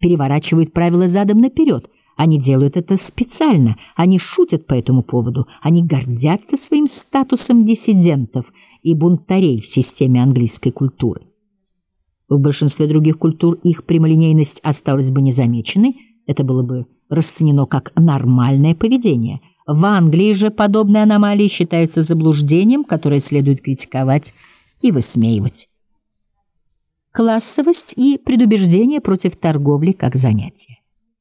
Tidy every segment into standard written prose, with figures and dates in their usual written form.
переворачивают правила задом наперед. Они делают это специально, они шутят по этому поводу, они гордятся своим статусом диссидентов и бунтарей в системе английской культуры. В большинстве других культур их прямолинейность осталась бы незамеченной, это было бы расценено как нормальное поведение. В Англии же подобные аномалии считаются заблуждением, которое следует критиковать и высмеивать. Классовость и предубеждение против торговли как занятие.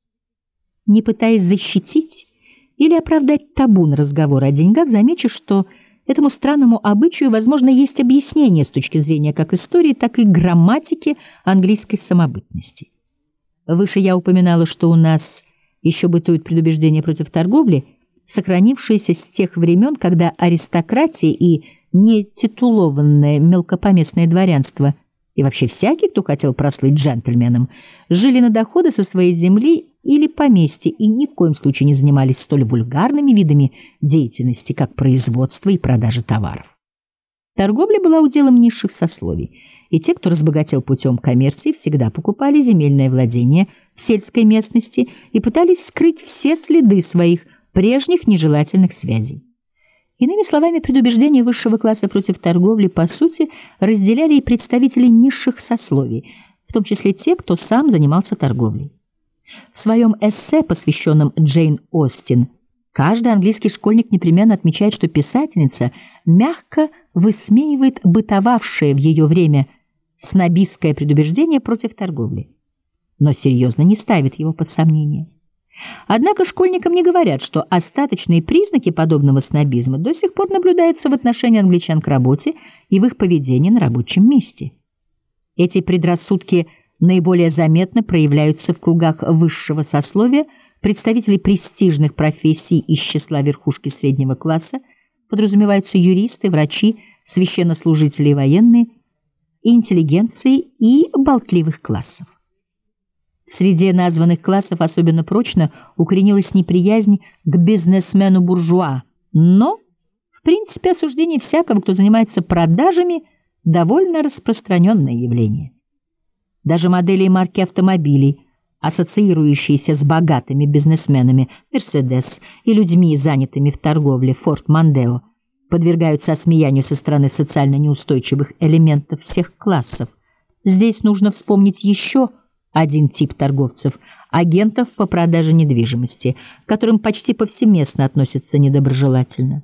Не пытаясь защитить или оправдать табу на разговор о деньгах, замечу, что этому странному обычаю, возможно, есть объяснение с точки зрения как истории, так и грамматики английской самобытности. Выше я упоминала, что у нас еще бытует предубеждение против торговли, сохранившееся с тех времен, когда аристократия и нетитулованное мелкопоместное дворянство и вообще всякий, кто хотел прослыть джентльменом, жили на доходы со своей земли или поместья и ни в коем случае не занимались столь вульгарными видами деятельности, как производство и продажа товаров. Торговля была уделом низших сословий, и те, кто разбогател путем коммерции, всегда покупали земельное владение в сельской местности и пытались скрыть все следы своих прежних нежелательных связей. Иными словами, предубеждение высшего класса против торговли, по сути, разделяли и представители низших сословий, в том числе те, кто сам занимался торговлей. В своем эссе, посвященном Джейн Остин, каждый английский школьник непременно отмечает, что писательница мягко высмеивает бытовавшее в ее время снобистское предубеждение против торговли, но серьезно не ставит его под сомнение. Однако школьникам не говорят, что остаточные признаки подобного снобизма до сих пор наблюдаются в отношении англичан к работе и в их поведении на рабочем месте. Эти предрассудки наиболее заметно проявляются в кругах высшего сословия, представителей престижных профессий из числа верхушки среднего класса, подразумеваются юристы, врачи, священнослужители и военные, интеллигенции и болтливых классов. В среде названных классов особенно прочно укоренилась неприязнь к бизнесмену-буржуа, но, в принципе, осуждение всякого, кто занимается продажами, довольно распространенное явление. Даже модели и марки автомобилей, ассоциирующиеся с богатыми бизнесменами Mercedes и людьми, занятыми в торговле Ford Mondeo, подвергаются осмеянию со стороны социально неустойчивых элементов всех классов. Здесь нужно вспомнить еще один тип торговцев – агентов по продаже недвижимости, к которым почти повсеместно относятся недоброжелательно.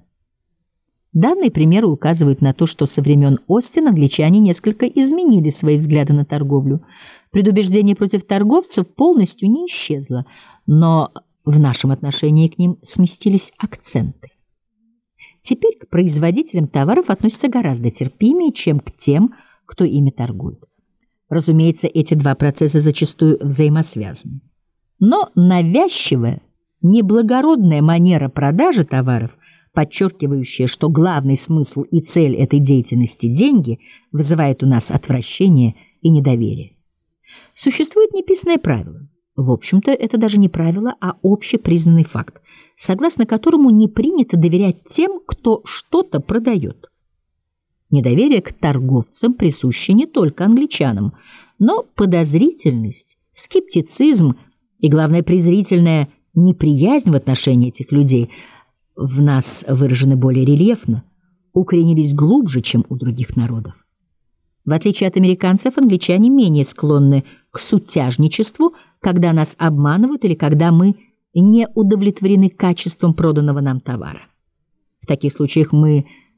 Данные примеры указывают на то, что со времен Остин англичане несколько изменили свои взгляды на торговлю. Предубеждение против торговцев полностью не исчезло, но в нашем отношении к ним сместились акценты. Теперь к производителям товаров относятся гораздо терпимее, чем к тем, кто ими торгует. Разумеется, эти два процесса зачастую взаимосвязаны. Но навязчивая, неблагородная манера продажи товаров, подчеркивающая, что главный смысл и цель этой деятельности – деньги, вызывает у нас отвращение и недоверие. Существует неписанное правило. В общем-то, это даже не правило, а общепризнанный факт, согласно которому не принято доверять тем, кто что-то продает. Недоверие к торговцам присуще не только англичанам, но подозрительность, скептицизм и, главное, презрительная неприязнь в отношении этих людей в нас выражены более рельефно, укоренились глубже, чем у других народов. В отличие от американцев, англичане менее склонны к сутяжничеству, когда нас обманывают или когда мы не удовлетворены качеством проданного нам товара. В таких случаях мы